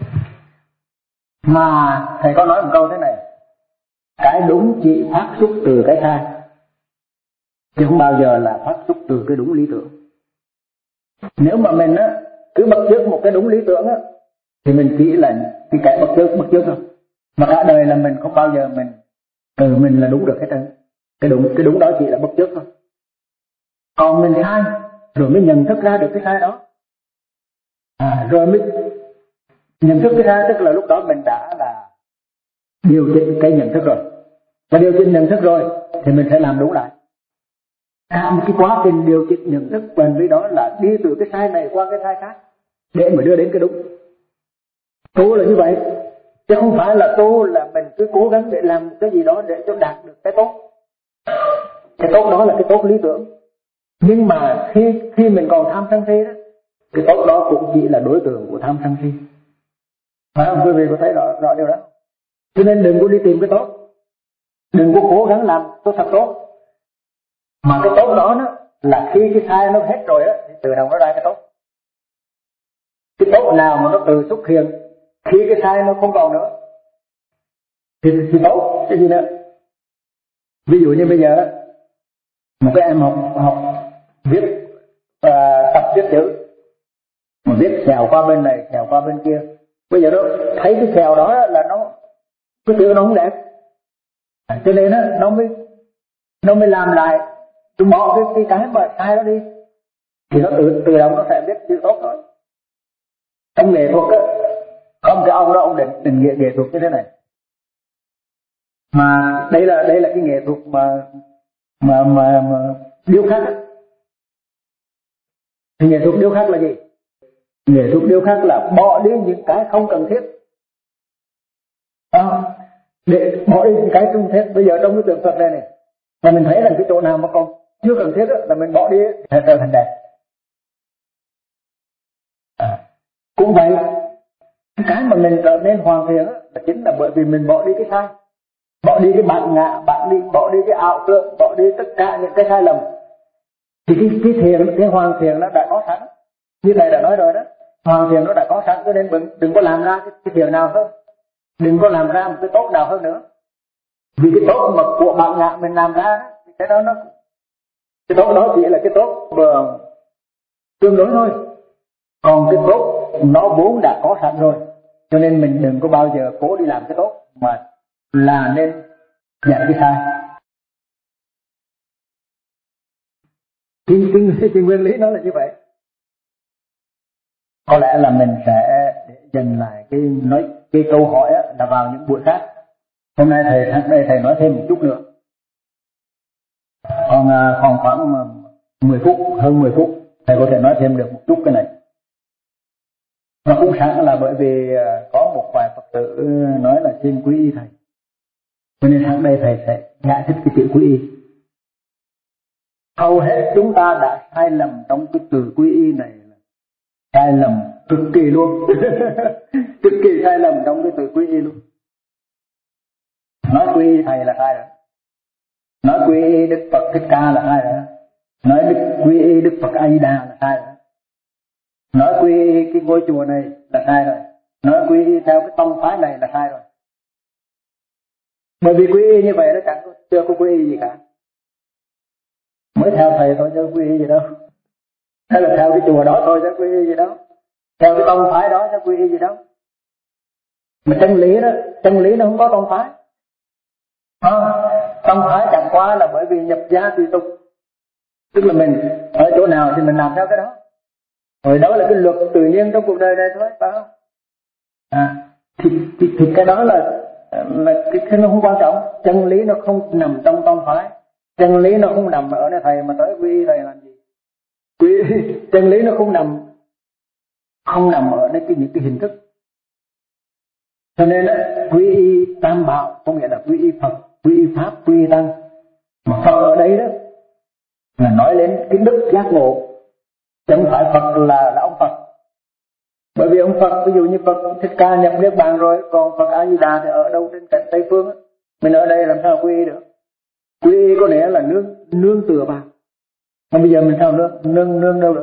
Mà thầy có nói một câu thế này: cái đúng chỉ phát xuất từ cái sai, chứ không bao giờ là phát xuất từ cái đúng lý tưởng. Nếu mà mình á cứ bắt chước một cái đúng lý tưởng á, thì mình chỉ là cái kẻ bắt chước bắt chước thôi. Mà cả đời là mình không bao giờ mình từ mình là đúng được hết trơn. Cái đúng cái đúng đó chỉ là bắt chước thôi. Còn mình sai rồi mới nhận thức ra được cái sai đó, à, rồi mới nhận thức cái sai, tức là lúc đó mình đã là điều chỉnh cái nhận thức rồi. Và điều chỉnh nhận thức rồi thì mình sẽ làm đúng lại. À, một cái quá trình điều chỉnh nhận thức bền với đó là đi từ cái sai này qua cái sai khác để mà đưa đến cái đúng. Tu là như vậy, chứ không phải là tu là mình cứ cố gắng để làm cái gì đó để cho đạt được cái tốt. Cái tốt đó là cái tốt lý tưởng. Nhưng mà khi khi mình còn tham sân si đó, cái tốt đó cũng chỉ là đối tượng của tham sân si. Phải không? Quý vị có thấy rõ, rõ điều đó? Cho nên đừng có đi tìm cái tốt, đừng có cố gắng làm tốt thật tốt. Mà cái tốt đó, đó là khi cái sai nó hết rồi á, thì tự động nó ra cái tốt. Cái tốt nào mà nó tự xuất hiện khi cái sai nó không còn nữa thì, thì tốt, cái gì nữa. Ví dụ như bây giờ một cái em học học viết uh, tập viết chữ, mà viết xèo qua bên này xèo qua bên kia, bây giờ nó thấy cái xèo đó là nó cái chữ nó không đẹp, à, cho nên đó, nó mới nó mới làm lại, tôi bỏ cái cái cái mà sai đó đi, thì nó tự tự động nó sẽ viết chữ tốt thôi. Trong nghệ thuật á, có một cái ông đó ông định định nghĩa nghệ thuật như thế này, mà đây là đây là cái nghệ thuật mà mà mà, mà điêu khắc á. Thì nghệ thuật điêu khắc là gì? Nghệ thuật điêu khắc là bỏ đi những cái không cần thiết, à, để bỏ đi những cái không thiết. Bây giờ trong cái tượng Phật này này, mà mình thấy là cái chỗ nào mà còn chưa cần thiết á, là mình bỏ đi sẽ trở thành đẹp. À, cũng vậy, cái mà mình trở nên hoàn thiện á, là chính là bởi vì mình bỏ đi cái sai, bỏ đi cái bản ngã, bỏ đi bỏ đi cái ảo tưởng, bỏ đi tất cả những cái sai lầm. Thì cái cái thiền, cái hoàn thiện nó đã có sẵn, như thầy đã nói rồi đó, hoàn thiện nó đã có sẵn, cho nên đừng đừng có làm ra cái, cái thiền nào hơn, đừng có làm ra một cái tốt nào hơn nữa. Vì cái tốt mà của bản ngã mình làm ra đó, thì cái đó nó cái tốt đó chỉ là cái tốt vừa tương đối thôi, còn cái tốt nó vốn đã có sẵn rồi. Cho nên mình đừng có bao giờ cố đi làm cái tốt, mà là nên dạy cái sai. Cái, cái, cái nguyên lý nó là như vậy. Có lẽ là mình sẽ để dành lại cái nói cái câu hỏi á, là vào những buổi khác. Hôm nay thầy tháng đây thầy nói thêm một chút nữa. Còn còn khoảng mười phút, hơn mười phút, thầy có thể nói thêm được một chút cái này. Và cũng sẵn là bởi vì có một vài Phật tử nói là xin quý y thầy, cho nên tháng đây thầy sẽ giải thích cái chữ quý y. Hầu hết chúng ta đã sai lầm trong cái từ quý y này, sai lầm cực kỳ luôn. Cực kỳ sai lầm trong cái từ quý y luôn. Nói quý y thầy là sai rồi, nói quý y Đức Phật Thích Ca là sai rồi, nói đức quý y Đức Phật A Di Đà là sai rồi, nói quý y cái ngôi chùa này là sai rồi, nói quý y theo cái tông phái này là sai rồi. Bởi vì quý y như vậy nó chẳng có, chưa có quý y gì cả, mới theo thầy thôi chứ quý y gì đâu, hay là theo cái chùa đó thôi chứ quý y gì đâu, theo cái tông phái đó chứ quý y gì đâu. Mà chân lý đó, chân lý nó không có tông phái. À, tông phái chẳng qua là bởi vì nhập gia tùy tục, tức là mình ở chỗ nào thì mình làm theo cái đó, rồi đó là cái luật tự nhiên trong cuộc đời này thôi, phải không? À, thì, thì, thì cái đó là, là cái, cái nó không quan trọng. Chân lý nó không nằm trong tông phái, chân lý nó không nằm ở nơi thầy mà tới quy y thầy làm gì. Quy chân lý nó không nằm không nằm ở nơi cái những cái hình thức. Cho nên á, quy y tam bảo có nghĩa là quy y Phật, quy y Pháp, quy y Tăng. Mà Phật ở đây đó là nói lên cái đức giác ngộ, chứ không phải Phật là là ông Phật. Bởi vì ông Phật, ví dụ như Phật Thích Ca nhập Niết Bàn rồi, còn Phật A Di Đà thì ở đâu trên cạnh Tây Phương á, mình ở đây làm sao quy y được? Quy y có nghĩa là nương nương tựa vào. Mà bây giờ mình sao nương nương nương đâu được?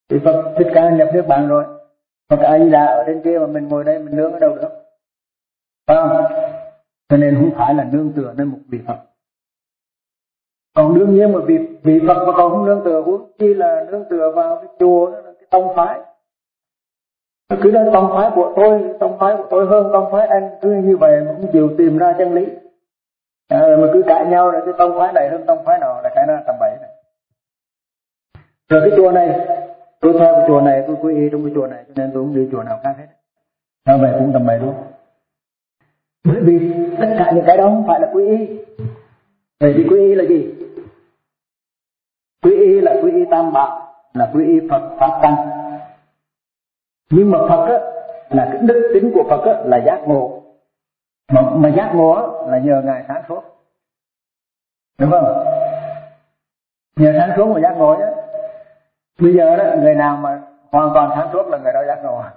thì Phật Thích Ca nhập niết bàn rồi, Phật A Di Đà ở trên kia mà mình ngồi đây mình nương ở đâu được, phải không? Cho nên không phải là nương tựa nơi một vị Phật. Còn đương nhiên mà vị, vị Phật mà còn không nương tựa, huống chi là nương tựa vào cái chùa đó, cái tông phái. Nó cứ nói tông phái của tôi, tông phái của tôi hơn tông phái anh, cứ như vậy mà cũng chịu tìm ra chân lý. À, mà cứ cãi nhau rồi cái tông phái này hơn tông phái nào là cái nó tầm bậy này. Rồi cái chùa này, tôi theo cái chùa này, tôi quy y trong cái chùa này, cho nên tôi không đi chùa nào khác hết. Nó vậy cũng tầm bậy luôn. Bởi vì tất cả những cái đó không phải là quy y. Vậy thì quy y là gì? Quy y là quy y tam bảo, là quy y Phật Pháp Tăng. Nhưng mà Phật á, là cái đức tính của Phật á, là giác ngộ. Mà, mà giác ngộ á, là nhờ Ngài sáng suốt. Đúng không? Nhờ sáng suốt mà giác ngộ nhé. Bây giờ đó, người nào mà hoàn toàn sáng suốt là người đó giác ngộ.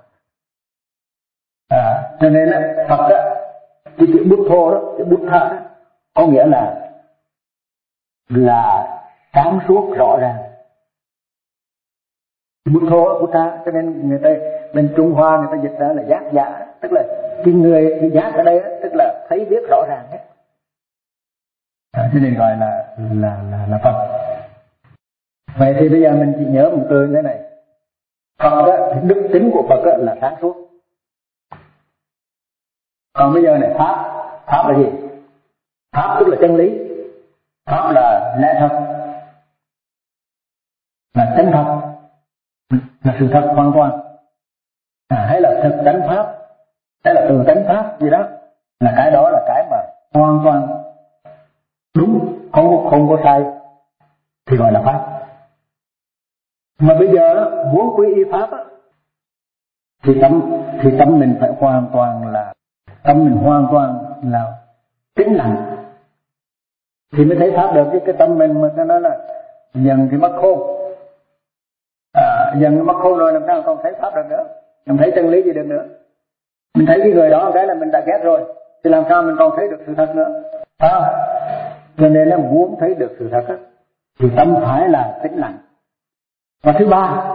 À, cho nên á, Phật á, cái chữ bút thô đó, cái bút thạ đó, có nghĩa là là sáng suốt rõ ràng. Bút thô, bút thạ, cho nên người ta bên Trung Hoa người ta dịch ra là giác giả, tức là cái người cái giác ở đây tức là thấy biết rõ ràng hết. À, cho nên gọi là là là là Phật. Vậy thì bây giờ mình chỉ nhớ một từ thế này. Phật đó, thì đức tính của Phật đó là sáng suốt. Còn bây giờ này Pháp, Pháp là gì? Pháp tức là chân lý, Pháp là lẽ thật, là chân thật, là sự thật hoàn toàn, à, hay là thực tánh Pháp, hay là từ tánh Pháp gì đó, là cái đó là cái mà hoàn toàn đúng, không không có sai thì gọi là Pháp. Mà bây giờ muốn quy y Pháp á, thì tâm thì tâm mình phải hoàn toàn là tâm mình hoàn toàn là tĩnh lặng thì mới thấy Pháp được. Chứ cái tâm mình mà nó nói là dần cái mắt khôn, à, dần cái mắt khôn rồi làm sao còn thấy Pháp được nữa, không thấy chân lý gì được nữa. Mình thấy cái người đó cái là mình đã ghét rồi, thì làm sao mình còn thấy được sự thật nữa, phải không? Cho nên là muốn thấy được sự thật á, thì tâm phải là tĩnh lặng. Và thứ ba,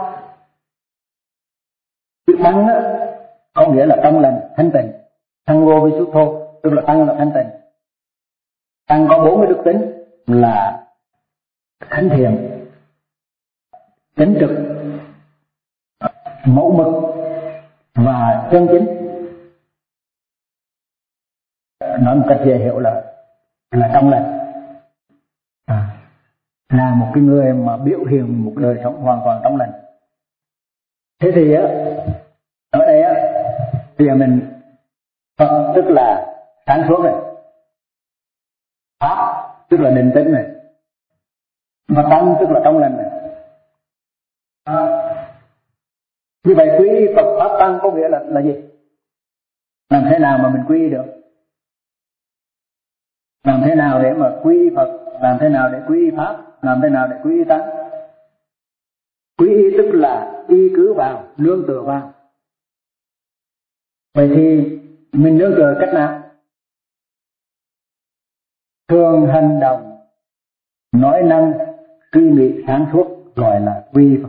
chữ tăng á, có nghĩa là trong lành, thanh tịnh. Tăng vô vi xuất thô, tức là tăng là thanh tịnh. Tăng có bốn cái đức tính là thánh thiện, chính trực, mẫu mực và chân chính. Nói một cách dễ hiểu là là trong lành, à, là một cái người mà biểu hiện một đời sống hoàn toàn trong lành. Thế thì á, ở đây á, bây giờ mình Phật tức là sáng suốt này, Pháp tức là định tĩnh này, và Tăng tức là trong lành này. À, như vậy quy y Phật Pháp Tăng có nghĩa là là gì? Làm thế nào mà mình quy y được? Làm thế nào để mà quy y Phật? Làm thế nào để quy y Pháp? Làm thế nào để quy y Tăng? Quy y tức là y cứ vào, nương tựa vào. Vậy thì mình nương tựa cách nào? Thường hành động, nói năng, suy nghĩ sáng suốt gọi là quy y Phật.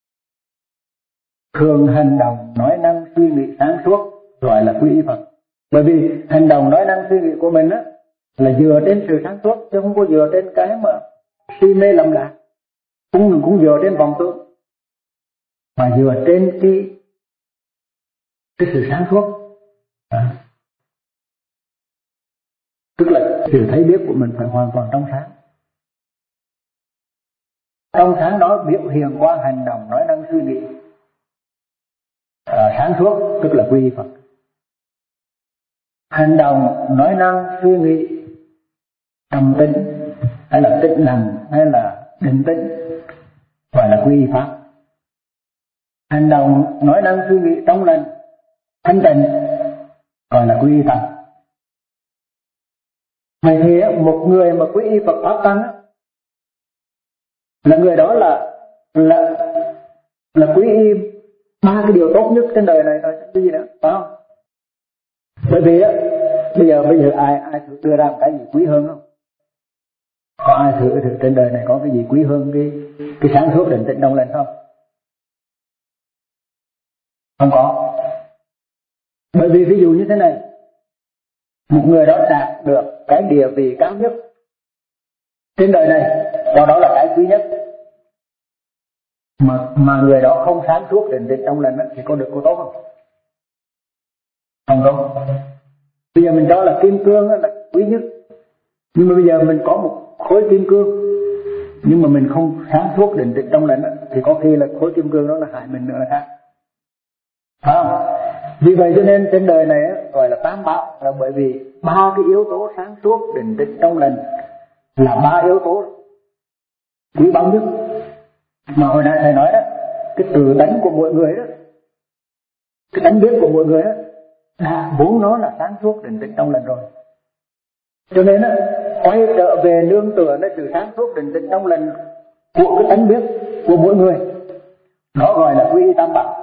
Thường hành động, nói năng, suy nghĩ sáng suốt gọi là quy y Phật. Bởi vì hành động, nói năng, suy nghĩ của mình á, là dựa trên sự sáng suốt, chứ không có dựa trên cái mà si mê lầm lạc, cũng cũng dựa trên vọng tưởng, mà dựa trên cái cái sự sáng suốt, à, tức là sự thấy biết của mình phải hoàn toàn trong sáng. Trong sáng đó biểu hiện qua hành động, nói năng, suy nghĩ, à, sáng suốt tức là quy y Phật. Hành động, nói năng, suy nghĩ trầm tĩnh hay là tĩnh lặng hay là định tĩnh gọi là quy y Pháp. Hành động, nói năng, suy nghĩ trong lành, thanh tịnh gọi là quy y Tăng. Vậy thì một người mà quy y Phật Pháp Tăng là người đó là là là quy y ba cái điều tốt nhất trên đời này rồi, cái gì nữa, phải không? Bởi vì á, bây giờ bây giờ ai ai thử đưa ra một cái gì quý hơn không? Có ai thử, thử trên đời này có cái gì quý hơn cái cái sáng suốt định tĩnh trong lành không? Không có. Bởi vì ví dụ như thế này, một người đó đạt được cái địa vị cao nhất trên đời này, do đó là cái quý nhất, mà mà người đó không sáng suốt định tĩnh trong lành thì có được có tốt không? Không tốt. Bây giờ mình cho là kim cương là quý nhất, nhưng mà bây giờ mình có một khối kim cương nhưng mà mình không sáng suốt định tĩnh trong lành thì có khi là khối kim cương đó là hại mình nữa là khác. Phải không? Vì vậy cho nên trên đời này gọi là tam bảo, là bởi vì ba cái yếu tố sáng suốt định tĩnh trong lành là ba yếu tố quý báu nhất. Mà hồi nãy thầy nói đó, cái tự tánh của mỗi người đó, cái tánh biết của mỗi người đó đã vốn nó là sáng suốt định tĩnh trong lành rồi. Cho nên đó, quay trở về nương tựa nó sự sáng suốt định tĩnh trong lành của cái tánh biết của mỗi người, đó gọi là quy y tam bảo.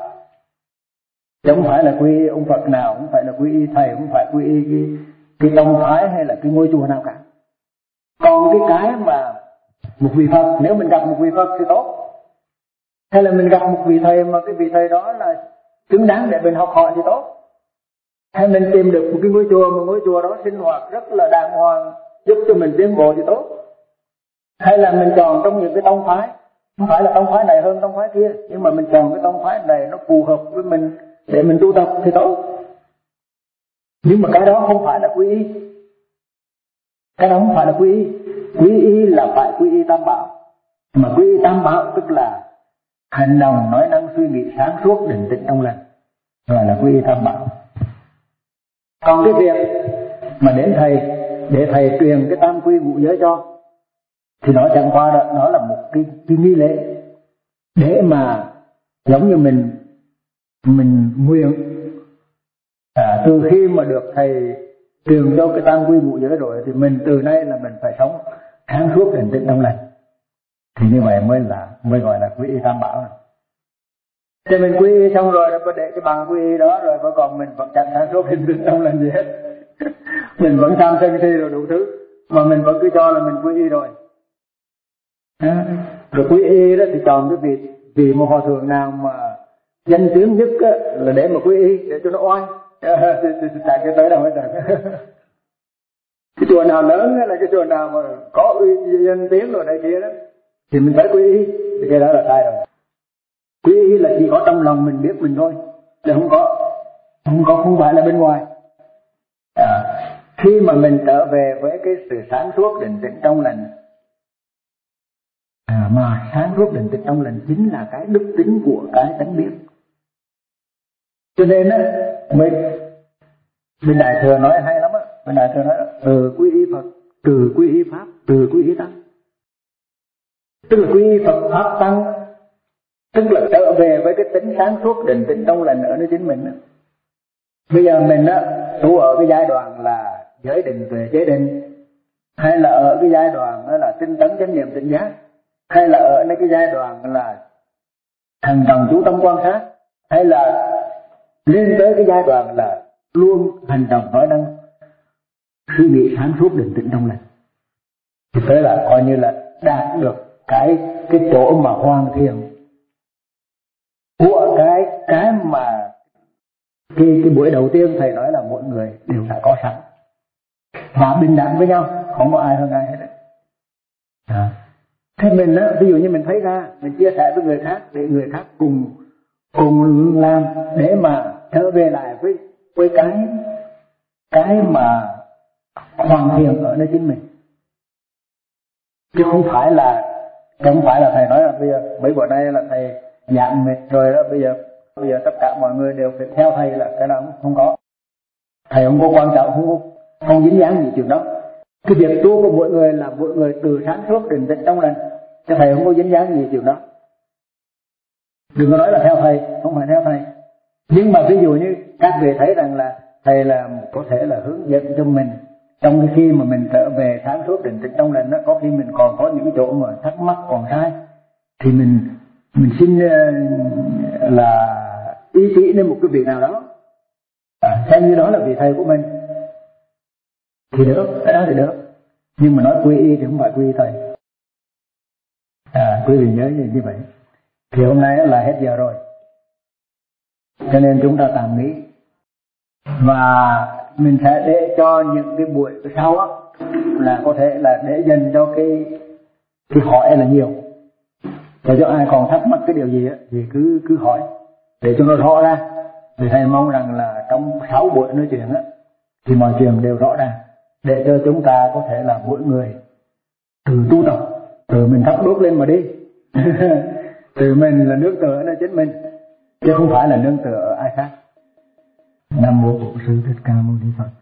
Chứ không phải là quy y ông Phật nào, không phải là quy y thầy, không phải quy y cái, cái tông phái hay là cái ngôi chùa nào cả. Còn cái cái mà một vị Phật, nếu mình gặp một vị Phật thì tốt, hay là mình gặp một vị thầy mà cái vị thầy đó là xứng đáng để mình học hỏi thì tốt, hay mình tìm được một cái ngôi chùa mà ngôi chùa đó sinh hoạt rất là đàng hoàng giúp cho mình tiến bộ thì tốt, hay là mình chọn trong những cái tông phái, không phải là tông phái này hơn tông phái kia, nhưng mà mình chọn cái tông phái này nó phù hợp với mình để mình tu tập thì tốt. Nhưng mà cái đó không phải là quy y, cái đó không phải là quy y. Quy y là phải quy y tam bảo, mà quy y tam bảo tức là hành động nói năng suy nghĩ sáng suốt định tĩnh trong lành, gọi là quy y tam bảo. Còn cái việc mà đến thầy để thầy truyền cái tam quy ngũ giới cho thì nó chẳng qua đó, nó là một cái, cái nghi lễ để mà giống như mình mình nguyện à, từ khi mà được thầy truyền cho cái tam quy ngũ giới rồi thì mình từ nay là mình phải sống sáng suốt định tĩnh trong lành, thì như vậy mới là mới gọi là quy y tam bảo. Thì mình quy y xong rồi có để cái bằng quy y đó rồi, vẫn còn mình vẫn chẳng sáng suốt định tĩnh trong lành gì hết. Mình vẫn tham sân si rồi đủ thứ, mà mình vẫn cứ cho là mình quy y rồi. À, rồi quy y đó thì chọn cái vị vì một hòa thượng nào mà danh tiếng nhất á, là để mà quy y để cho nó oai. Tại cái tới đâu hết rồi. Cái chùa nào lớn là cái chùa nào mà có uy danh tiếng rồi đây kia đó thì mình phải quy y, thì cái đó là sai rồi. Quy y là chỉ có trong lòng mình biết mình thôi, chứ không có không có không phải là bên ngoài. À, khi mà mình trở về với cái sự sáng suốt định tĩnh trong lành, à, mà sáng suốt định tĩnh trong lành chính là cái đức tính của cái tánh biết. Cho nên á, mình bên Đại Thừa nói hay lắm á, bên Đại Thừa nói từ quy y Phật, từ quy y Pháp, từ quy y Tăng. Tức là quy y Phật Pháp Tăng, tức là trở về với cái tính sáng suốt định tĩnh trong lành ở nơi chính mình á. Bây giờ mình á tu ở cái giai đoạn là giới định tuệ chế định, hay là ở cái giai đoạn đó là tinh tấn chánh niệm tỉnh giác, hay là ở cái giai đoạn là thành đồng chú tâm quan sát, hay là lên tới cái giai đoạn là luôn hành động nói năng suy nghĩ sáng suốt định tĩnh trong lành, thì tới là coi như là đạt được cái cái chỗ mà hoàn thiện của cái cái mà cái cái buổi đầu tiên thầy nói là mỗi người đều đã có sẵn và bình đẳng với nhau, không có ai hơn ai hết đấy. À. Thế mình á, ví dụ như mình thấy ra, mình chia sẻ với người khác để người khác cùng cùng làm để mà trở về lại với với cái cái mà hoàn thiện ở nơi chính mình, chứ không phải là không phải là thầy nói là bây giờ mấy bữa nay là thầy giảng mệt rồi đó, bây giờ bây giờ tất cả mọi người đều phải theo thầy, là cái nào không có. Thầy không có quan trọng, không có, không dính dáng gì chuyện đó. Cái việc tu của mỗi người là mỗi người từ sáng suốt định tĩnh trong lành, chứ thầy không có dính dáng gì chuyện đó. Đừng có nói là theo thầy, không phải theo thầy. Nhưng mà ví dụ như các vị thấy rằng là thầy là có thể là hướng dẫn cho mình trong cái khi mà mình trở về sáng suốt định tĩnh trong lành đó, có khi mình còn có những chỗ mà thắc mắc còn sai, thì mình mình xin là ý chỉ đến một cái vị nào đó, à, xem như đó là vị thầy của mình thì được, cái đó thì được. Nhưng mà nói quy y thì không phải quy y thầy. À, quý vị nhớ như vậy. Thì hôm nay là hết giờ rồi. cho nên chúng ta tạm nghỉ. Và mình sẽ để cho những cái buổi sau á là có thể là để dành cho cái cái hỏi là nhiều. Để cho ai còn thắc mắc cái điều gì á thì cứ cứ hỏi để cho nó rõ ra. Thì thầy mong rằng là trong sáu buổi nói chuyện á thì mọi chuyện đều rõ ràng, để cho chúng ta có thể là mỗi người từ tu tập, từ mình thắp đuốc lên mà đi. Từ mình là nương tựa ở chính mình, chứ không phải là nương tựa ở ai khác. Nam mô Bổn Sư Thích Ca Mâu Ni Phật.